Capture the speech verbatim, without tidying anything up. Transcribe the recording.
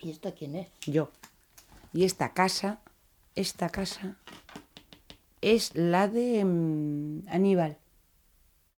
¿Y esto quién es? Yo. Y esta casa, esta casa, es la de um, Aníbal.